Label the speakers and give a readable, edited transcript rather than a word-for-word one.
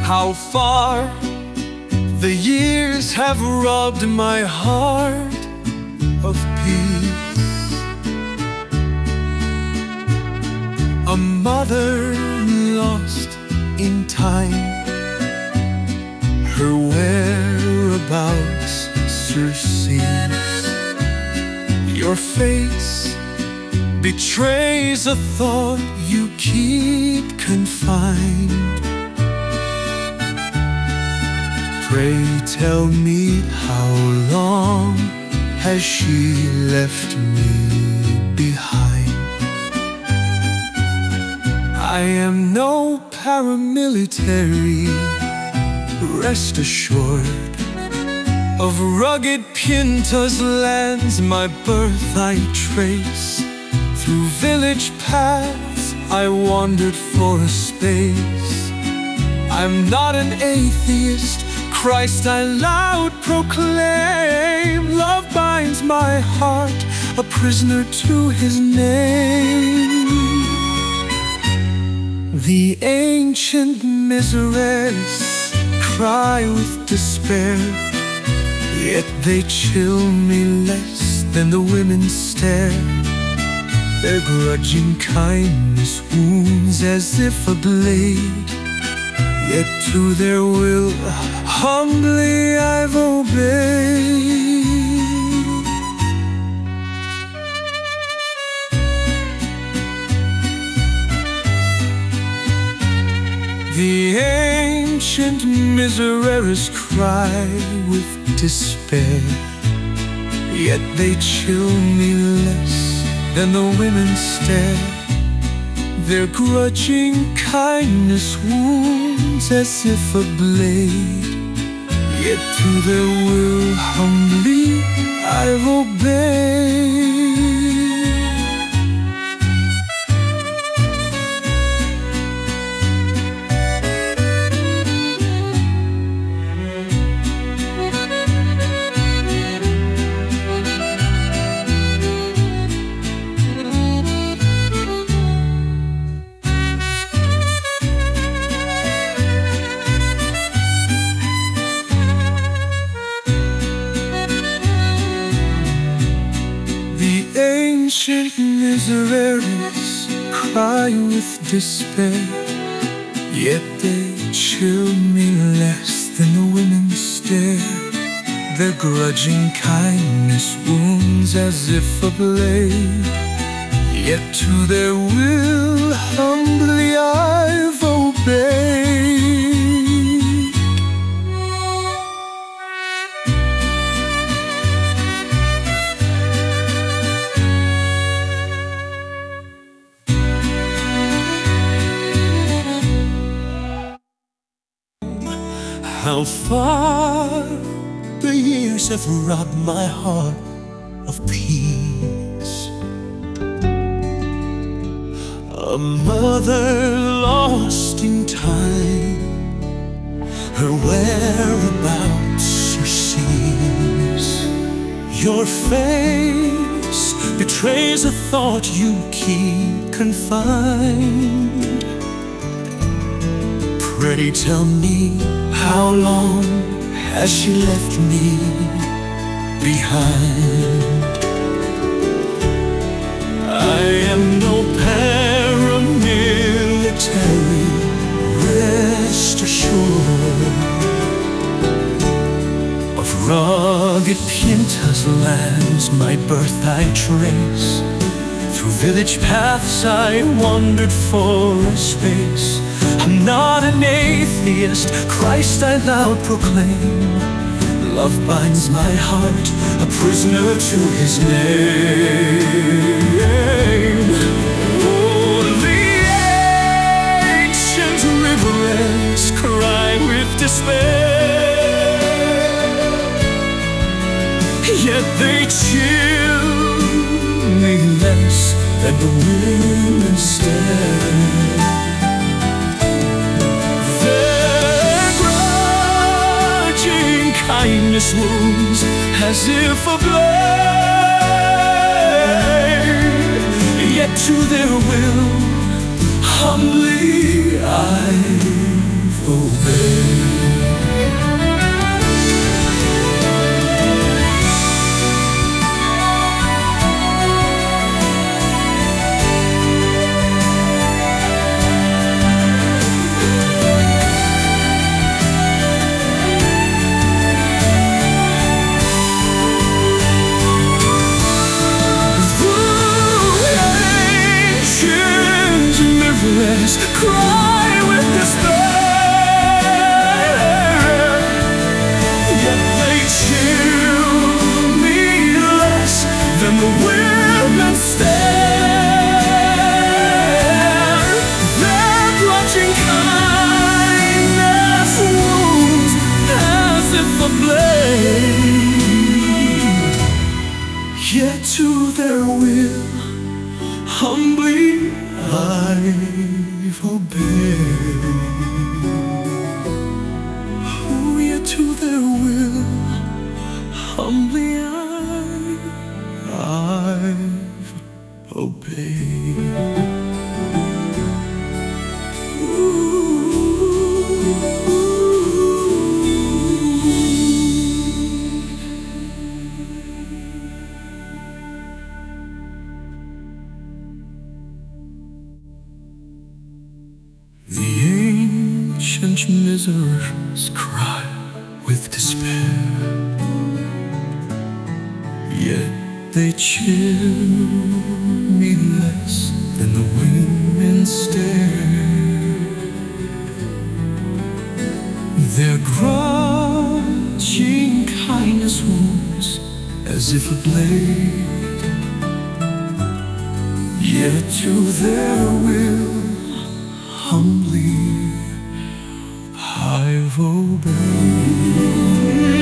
Speaker 1: How far the years have robbed my heart of peace. A mother lost in time, her whereabouts surcease. Your face betrays a thought you keep confined. Pray tell me, how long has she left me behind? I am no paramilitary, rest assured. Of rugged Pinta's lands my birth I trace. Through village paths I wandered for a space. I'm not an atheist, Christ I loud proclaim. Love binds my heart, a prisoner to His name. The ancient misereres cry with despair, yet they chill me less than the women stare. Their grudging kindness wounds as if a blade, yet to their will humbly I've obeyed. The ancient misereres cry with despair, yet they chill me less than the women stare. Their grudging kindness wounds as if a blade, yet to their will humbly I've obeyed. Ancient misereres cry with despair, yet they chill me less than the women stare. Their grudging kindness wounds as if a blade, yet to their will humbly I've obeyed. How far the years have robbed my heart of peace. A mother lost in time, her whereabouts surcease. Your face betrays a thought you keep confined. Pray tell me, how long has she left me behind? I am no paramilitary, rest assured. Of rugged Pinta's lands my birth I trace. Through village paths I wandered for a space. I'm not an atheist, Christ I loud proclaim. Love binds my heart, a prisoner to His name. Oh, the ancient riverets cry with despair, yet they chill me less than the women stare. Kindness wounds as if a blade, yet to their will humbly I've obey. Cry with despair, yet they chill me less than the women stare. Their grudging kindness wounds as if a blade, yet to their will humbly I've obeyed. Oh, yet to their will humbly I've obeyed. The ancient miseries cry with despair, yet they chill me less than the women stare. Their grudging kindness wounds as if a blade, yet to their will humbly I've obeyed.